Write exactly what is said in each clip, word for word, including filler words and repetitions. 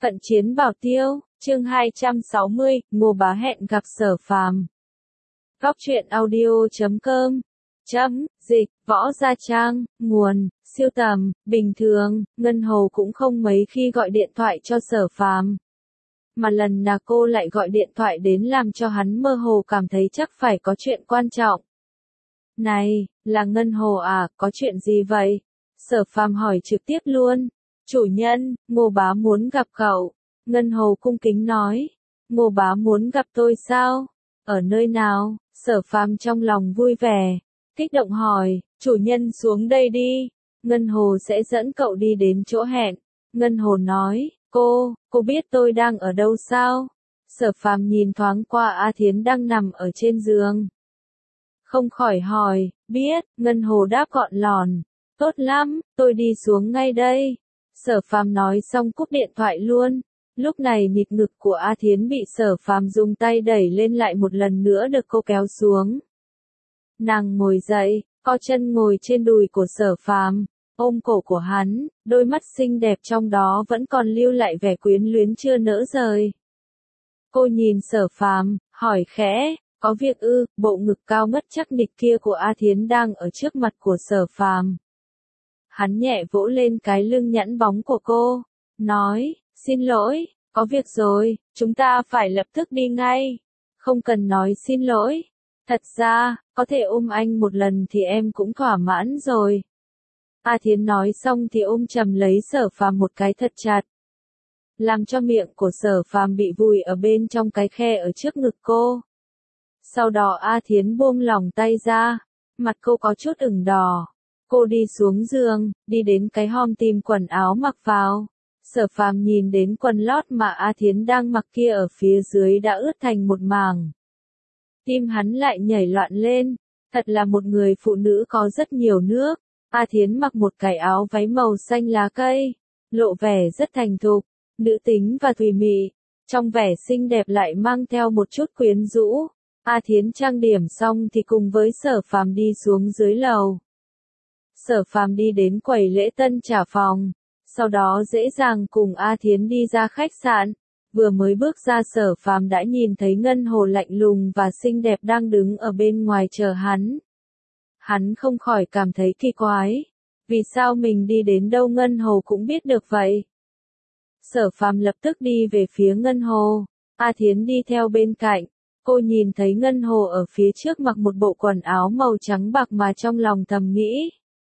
Cận chiến bảo tiêu, chương hai trăm sáu mươi, Ngô Bá hẹn gặp Sở Phàm. Góc truyện audio chấm com. Chấm, dịch, võ gia trang, nguồn, siêu tầm, bình thường, Ngân Hồ cũng không mấy khi gọi điện thoại cho Sở Phàm. Mà lần nào cô lại gọi điện thoại đến làm cho hắn mơ hồ cảm thấy chắc phải có chuyện quan trọng. Này, là Ngân Hồ à, có chuyện gì vậy? Sở Phàm hỏi trực tiếp luôn. Chủ nhân, Ngô Bá muốn gặp cậu. Ngân Hồ cung kính nói. Ngô Bá muốn gặp tôi sao? Ở nơi nào? Sở Phàm trong lòng vui vẻ. Kích động hỏi, chủ nhân xuống đây đi. Ngân Hồ sẽ dẫn cậu đi đến chỗ hẹn. Ngân Hồ nói, cô, cô biết tôi đang ở đâu sao? Sở Phàm nhìn thoáng qua A Thiến đang nằm ở trên giường. Không khỏi hỏi, biết, Ngân Hồ đáp gọn lòn. Tốt lắm, tôi đi xuống ngay đây. Sở Phàm nói xong cúp điện thoại luôn. Lúc này nhịp ngực của A Thiến bị Sở Phàm dùng tay đẩy lên lại một lần nữa được cô kéo xuống. Nàng ngồi dậy, co chân ngồi trên đùi của Sở Phàm, ôm cổ của hắn, đôi mắt xinh đẹp trong đó vẫn còn lưu lại vẻ quyến luyến chưa nỡ rời. Cô nhìn Sở Phàm, hỏi khẽ, có việc ư? Bộ ngực cao ngất chắc nịch kia của A Thiến đang ở trước mặt của Sở Phàm. Hắn nhẹ vỗ lên cái lưng nhẵn bóng của cô, nói, xin lỗi, có việc rồi, chúng ta phải lập tức đi ngay. Không cần nói xin lỗi. Thật ra, có thể ôm anh một lần thì em cũng thỏa mãn rồi. A Thiến nói xong thì ôm chầm lấy Sở Phàm một cái thật chặt. Làm cho miệng của Sở Phàm bị vùi ở bên trong cái khe ở trước ngực cô. Sau đó A Thiến buông lỏng tay ra, mặt cô có chút ửng đỏ. Cô đi xuống giường, đi đến cái hòm tìm quần áo mặc vào. Sở Phàm nhìn đến quần lót mà A Thiến đang mặc kia ở phía dưới đã ướt thành một mảng. Tim hắn lại nhảy loạn lên, thật là một người phụ nữ có rất nhiều nước. A Thiến mặc một cái áo váy màu xanh lá cây, lộ vẻ rất thành thục, nữ tính và thùy mị, trong vẻ xinh đẹp lại mang theo một chút quyến rũ. A Thiến trang điểm xong thì cùng với Sở Phàm đi xuống dưới lầu. Sở Phàm đi đến quầy lễ tân trả phòng, sau đó dễ dàng cùng A Thiến đi ra khách sạn. Vừa mới bước ra Sở Phàm đã nhìn thấy Ngân Hồ lạnh lùng và xinh đẹp đang đứng ở bên ngoài chờ hắn. Hắn không khỏi cảm thấy kỳ quái, vì sao mình đi đến đâu Ngân Hồ cũng biết được vậy. Sở Phàm lập tức đi về phía Ngân Hồ, A Thiến đi theo bên cạnh. Cô nhìn thấy Ngân Hồ ở phía trước mặc một bộ quần áo màu trắng bạc mà trong lòng thầm nghĩ.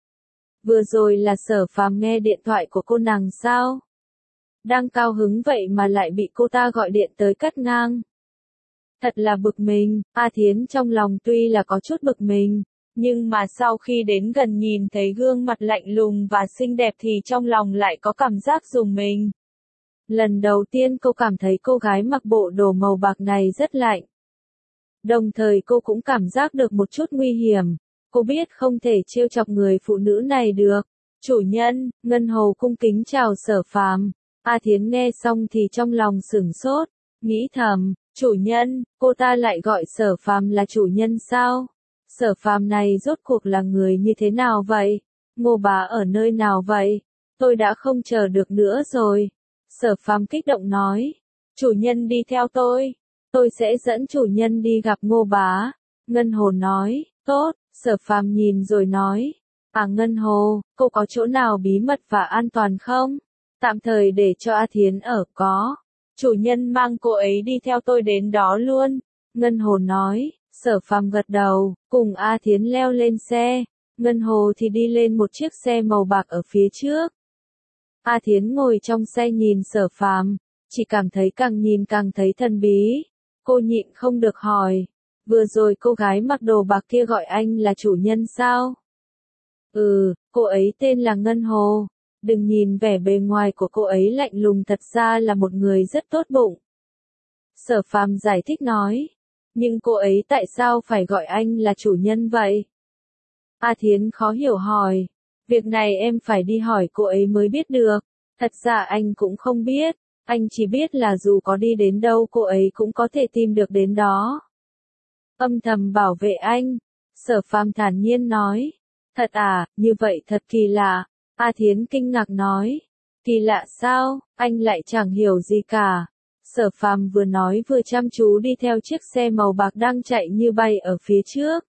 Vừa rồi là Sở Phàm nghe điện thoại của cô nàng sao? Đang cao hứng vậy mà lại bị cô ta gọi điện tới cắt ngang. Thật là bực mình. A Thiến trong lòng tuy là có chút bực mình, nhưng mà sau khi đến gần nhìn thấy gương mặt lạnh lùng và xinh đẹp thì trong lòng lại có cảm giác rùng mình. Lần đầu tiên cô cảm thấy cô gái mặc bộ đồ màu bạc này rất lạnh. Đồng thời cô cũng cảm giác được một chút nguy hiểm. Cô biết không thể trêu chọc người phụ nữ này được. Chủ nhân, Ngân Hồ cung kính chào Sở Phàm. A Thiến nghe xong thì trong lòng sửng sốt, nghĩ thầm, chủ nhân, cô ta lại gọi Sở Phàm là chủ nhân sao? Sở Phàm này rốt cuộc là người như thế nào vậy? Ngô Bá ở nơi nào vậy? Tôi đã không chờ được nữa rồi. Sở Phàm kích động nói, chủ nhân đi theo tôi. Tôi sẽ dẫn chủ nhân đi gặp Ngô Bá. Ngân Hồ nói, tốt. Sở Phàm nhìn rồi nói, à Ngân Hồ, cô có chỗ nào bí mật và an toàn không? Tạm thời để cho A Thiến ở có. Chủ nhân mang cô ấy đi theo tôi đến đó luôn. Ngân Hồ nói. Sở Phàm gật đầu, cùng A Thiến leo lên xe. Ngân Hồ thì đi lên một chiếc xe màu bạc ở phía trước. A Thiến ngồi trong xe nhìn Sở Phàm, chỉ cảm thấy càng nhìn càng thấy thần bí. Cô nhịn không được hỏi, vừa rồi cô gái mặc đồ bạc kia gọi anh là chủ nhân sao? Ừ, cô ấy tên là Ngân Hồ. Đừng nhìn vẻ bề ngoài của cô ấy lạnh lùng, thật ra là một người rất tốt bụng. Sở Phàm giải thích nói. Nhưng cô ấy tại sao phải gọi anh là chủ nhân vậy? A Thiến khó hiểu hỏi. Việc này em phải đi hỏi cô ấy mới biết được. Thật ra anh cũng không biết. Anh chỉ biết là dù có đi đến đâu cô ấy cũng có thể tìm được đến đó. Âm thầm bảo vệ anh. Sở Phàm thản nhiên nói. Thật à, như vậy thật kỳ lạ. A Thiến kinh ngạc nói. Kỳ lạ sao, anh lại chẳng hiểu gì cả. Sở Phàm vừa nói vừa chăm chú đi theo chiếc xe màu bạc đang chạy như bay ở phía trước.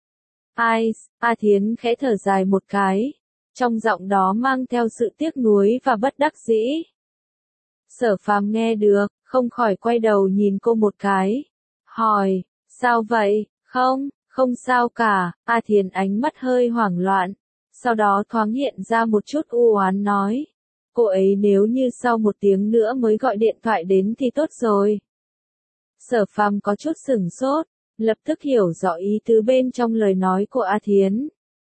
Ai, A Thiến khẽ thở dài một cái, trong giọng đó mang theo sự tiếc nuối và bất đắc dĩ. Sở Phàm nghe được, không khỏi quay đầu nhìn cô một cái, hỏi, sao vậy, không, không sao cả, A Thiến ánh mắt hơi hoảng loạn, sau đó thoáng hiện ra một chút u oán nói, cô ấy nếu như sau một tiếng nữa mới gọi điện thoại đến thì tốt rồi. Sở Phàm có chút sửng sốt, lập tức hiểu rõ ý tứ bên trong lời nói của A Thiến.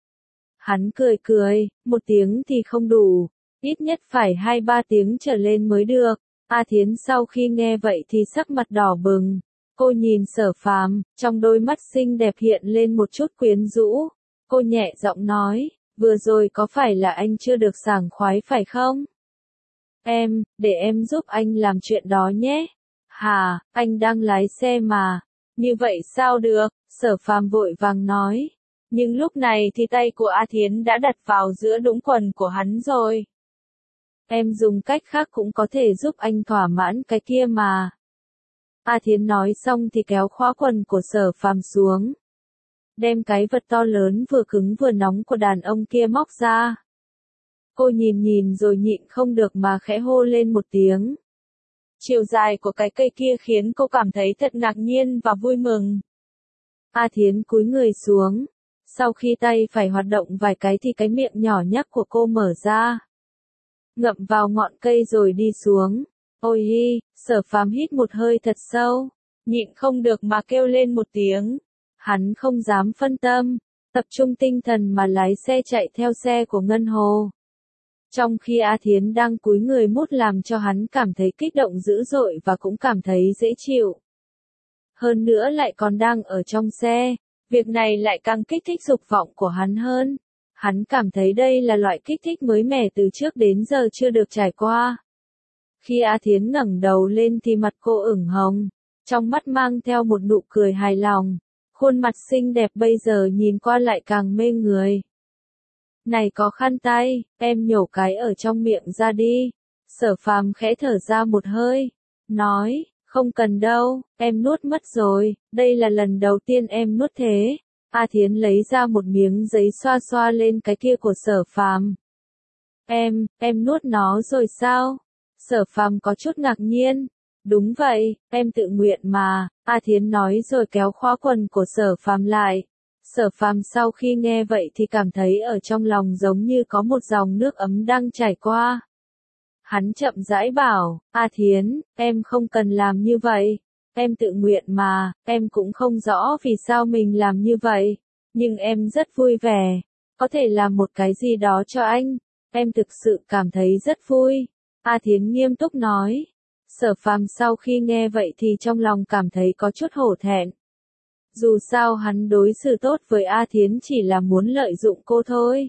Hắn cười cười, một tiếng thì không đủ, ít nhất phải hai ba tiếng trở lên mới được. A Thiến sau khi nghe vậy thì sắc mặt đỏ bừng, cô nhìn Sở Phàm, trong đôi mắt xinh đẹp hiện lên một chút quyến rũ. Cô nhẹ giọng nói, vừa rồi có phải là anh chưa được sảng khoái phải không? Em, để em giúp anh làm chuyện đó nhé. Hà, anh đang lái xe mà. Như vậy sao được, Sở Phàm vội vàng nói. Nhưng lúc này thì tay của A Thiến đã đặt vào giữa đũng quần của hắn rồi. Em dùng cách khác cũng có thể giúp anh thỏa mãn cái kia mà. A Thiến nói xong thì kéo khóa quần của Sở Phàm xuống. Đem cái vật to lớn vừa cứng vừa nóng của đàn ông kia móc ra. Cô nhìn nhìn rồi nhịn không được mà khẽ hô lên một tiếng. Chiều dài của cái cây kia khiến cô cảm thấy thật ngạc nhiên và vui mừng. A Thiến cúi người xuống. Sau khi tay phải hoạt động vài cái thì cái miệng nhỏ nhắc của cô mở ra. Ngậm vào ngọn cây rồi đi xuống. Ôi hi, Sở Phàm hít một hơi thật sâu. Nhịn không được mà kêu lên một tiếng. Hắn không dám phân tâm, tập trung tinh thần mà lái xe chạy theo xe của Ngân Hồ. Trong khi A Thiến đang cúi người mút làm cho hắn cảm thấy kích động dữ dội và cũng cảm thấy dễ chịu. Hơn nữa lại còn đang ở trong xe, việc này lại càng kích thích dục vọng của hắn hơn. Hắn cảm thấy đây là loại kích thích mới mẻ từ trước đến giờ chưa được trải qua. Khi A Thiến ngẩng đầu lên thì mặt cô ửng hồng, trong mắt mang theo một nụ cười hài lòng. Khuôn mặt xinh đẹp bây giờ nhìn qua lại càng mê người. Này có khăn tay, em nhổ cái ở trong miệng ra đi. Sở Phàm khẽ thở ra một hơi, nói, không cần đâu, em nuốt mất rồi, đây là lần đầu tiên em nuốt thế. A Thiến lấy ra một miếng giấy xoa xoa lên cái kia của Sở Phàm. Em, em nuốt nó rồi sao? Sở Phàm có chút ngạc nhiên. Đúng vậy, em tự nguyện mà, A Thiến nói rồi kéo khóa quần của Sở Phàm lại. Sở Phàm sau khi nghe vậy thì cảm thấy ở trong lòng giống như có một dòng nước ấm đang chảy qua. Hắn chậm rãi bảo, A Thiến, em không cần làm như vậy. Em tự nguyện mà, em cũng không rõ vì sao mình làm như vậy. Nhưng em rất vui vẻ. Có thể làm một cái gì đó cho anh. Em thực sự cảm thấy rất vui. A Thiến nghiêm túc nói. Sở Phàm sau khi nghe vậy thì trong lòng cảm thấy có chút hổ thẹn. Dù sao hắn đối xử tốt với A Thiến chỉ là muốn lợi dụng cô thôi.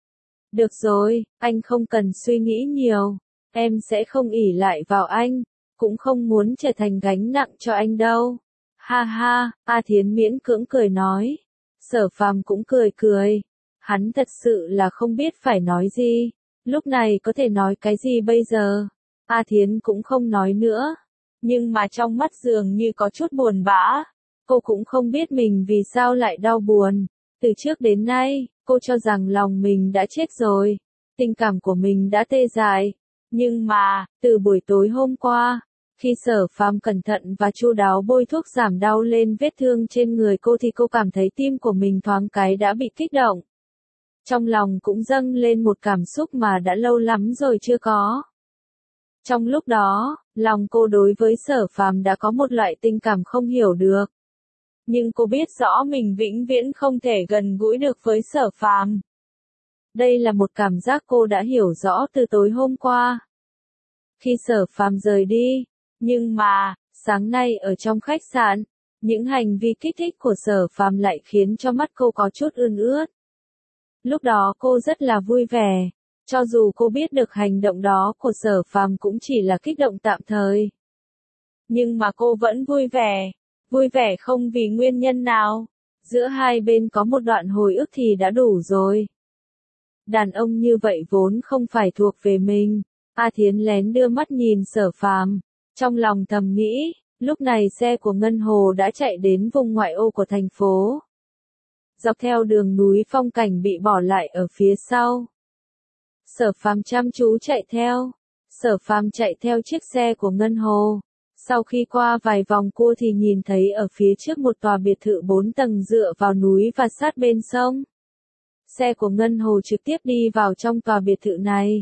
Được rồi, anh không cần suy nghĩ nhiều. Em sẽ không ỷ lại vào anh, cũng không muốn trở thành gánh nặng cho anh đâu. Ha ha, A Thiến miễn cưỡng cười nói. Sở Phàm cũng cười cười. Hắn thật sự là không biết phải nói gì. Lúc này có thể nói cái gì bây giờ? A Thiến cũng không nói nữa. Nhưng mà trong mắt dường như có chút buồn bã. Cô cũng không biết mình vì sao lại đau buồn. Từ trước đến nay, cô cho rằng lòng mình đã chết rồi. Tình cảm của mình đã tê dại. Nhưng mà, từ buổi tối hôm qua, khi Sở Phàm cẩn thận và chu đáo bôi thuốc giảm đau lên vết thương trên người cô thì cô cảm thấy tim của mình thoáng cái đã bị kích động. Trong lòng cũng dâng lên một cảm xúc mà đã lâu lắm rồi chưa có. Trong lúc đó, lòng cô đối với Sở Phàm đã có một loại tình cảm không hiểu được. Nhưng cô biết rõ mình vĩnh viễn không thể gần gũi được với Sở Phàm. Đây là một cảm giác cô đã hiểu rõ từ tối hôm qua. Khi Sở Phàm rời đi, nhưng mà, sáng nay ở trong khách sạn, những hành vi kích thích của Sở Phàm lại khiến cho mắt cô có chút ươn ướt. Lúc đó cô rất là vui vẻ, cho dù cô biết được hành động đó của Sở Phàm cũng chỉ là kích động tạm thời. Nhưng mà cô vẫn vui vẻ, vui vẻ không vì nguyên nhân nào. Giữa hai bên có một đoạn hồi ức thì đã đủ rồi. Đàn ông như vậy vốn không phải thuộc về mình. A Thiến lén đưa mắt nhìn Sở Phàm, trong lòng thầm nghĩ, lúc này xe của Ngân Hồ đã chạy đến vùng ngoại ô của thành phố. Dọc theo đường núi phong cảnh bị bỏ lại ở phía sau. Sở Phàm chăm chú chạy theo. Sở Phàm chạy theo chiếc xe của Ngân Hồ. Sau khi qua vài vòng cua thì nhìn thấy ở phía trước một tòa biệt thự bốn tầng dựa vào núi và sát bên sông. Xe của Ngân Hồ trực tiếp đi vào trong tòa biệt thự này.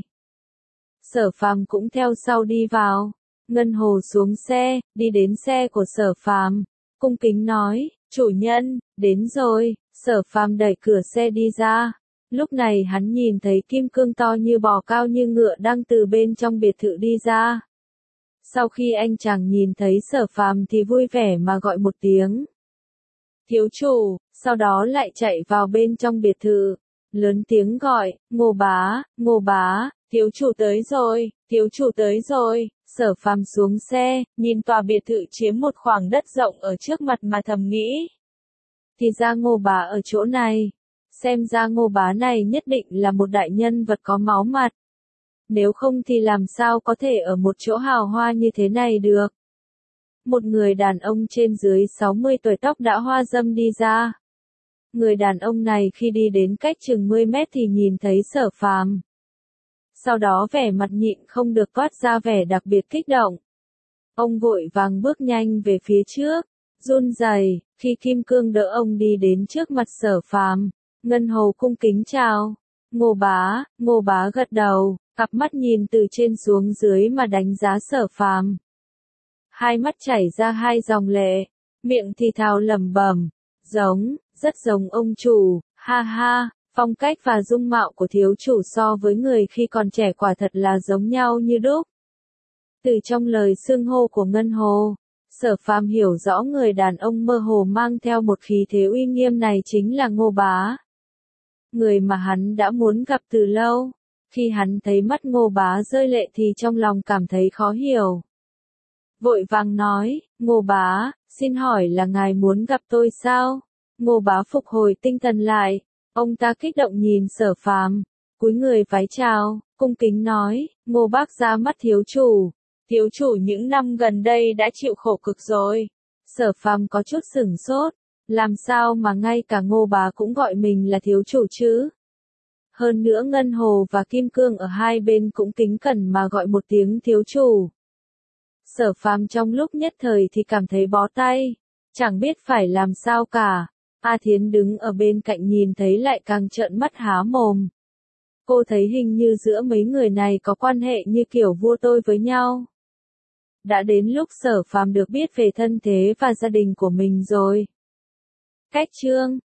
Sở Phàm cũng theo sau đi vào. Ngân Hồ xuống xe, đi đến xe của Sở Phàm, cung kính nói, chủ nhân, đến rồi. Sở Phàm đẩy cửa xe đi ra. Lúc này hắn nhìn thấy kim cương to như bò cao như ngựa đang từ bên trong biệt thự đi ra. Sau khi anh chàng nhìn thấy Sở Phàm thì vui vẻ mà gọi một tiếng. Thiếu chủ, sau đó lại chạy vào bên trong biệt thự. Lớn tiếng gọi, Ngô bá, Ngô bá, thiếu chủ tới rồi, thiếu chủ tới rồi. Sở Phàm xuống xe, nhìn tòa biệt thự chiếm một khoảng đất rộng ở trước mặt mà thầm nghĩ. Thì ra Ngô bá ở chỗ này. Xem ra Ngô bá này nhất định là một đại nhân vật có máu mặt. Nếu không thì làm sao có thể ở một chỗ hào hoa như thế này được. Một người đàn ông trên dưới sáu mươi tuổi tóc đã hoa râm đi ra. Người đàn ông này khi đi đến cách chừng mười mét thì nhìn thấy Sở Phàm. Sau đó vẻ mặt nhịn không được toát ra vẻ đặc biệt kích động. Ông vội vàng bước nhanh về phía trước, run rẩy, khi kim cương đỡ ông đi đến trước mặt Sở Phàm. Ngân Hồ cung kính chào. Ngô bá, Ngô bá gật đầu, cặp mắt nhìn từ trên xuống dưới mà đánh giá Sở Phàm. Hai mắt chảy ra hai dòng lệ, miệng thì thào lẩm bẩm, giống, rất giống ông chủ, ha ha, phong cách và dung mạo của thiếu chủ so với người khi còn trẻ quả thật là giống nhau như đúc. Từ trong lời xưng hô của Ngân Hồ, Sở Phàm hiểu rõ người đàn ông mơ hồ mang theo một khí thế uy nghiêm này chính là Ngô bá. Người mà hắn đã muốn gặp từ lâu. Khi hắn thấy mắt Ngô bá rơi lệ thì trong lòng cảm thấy khó hiểu. Vội vàng nói, Ngô bá, xin hỏi là ngài muốn gặp tôi sao? Ngô bá phục hồi tinh thần lại, ông ta kích động nhìn Sở Phàm, cúi người vái chào, cung kính nói, Ngô bác ra mắt thiếu chủ. Thiếu chủ những năm gần đây đã chịu khổ cực rồi. Sở Phàm có chút sửng sốt, làm sao mà ngay cả Ngô bá cũng gọi mình là thiếu chủ chứ? Hơn nữa Ngân Hồ và Kim Cương ở hai bên cũng kính cẩn mà gọi một tiếng thiếu chủ. Sở Phàm trong lúc nhất thời thì cảm thấy bó tay, chẳng biết phải làm sao cả. A Thiến đứng ở bên cạnh nhìn thấy lại càng trợn mắt há mồm. Cô thấy hình như giữa mấy người này có quan hệ như kiểu vua tôi với nhau. Đã đến lúc Sở Phàm được biết về thân thế và gia đình của mình rồi. Cách chương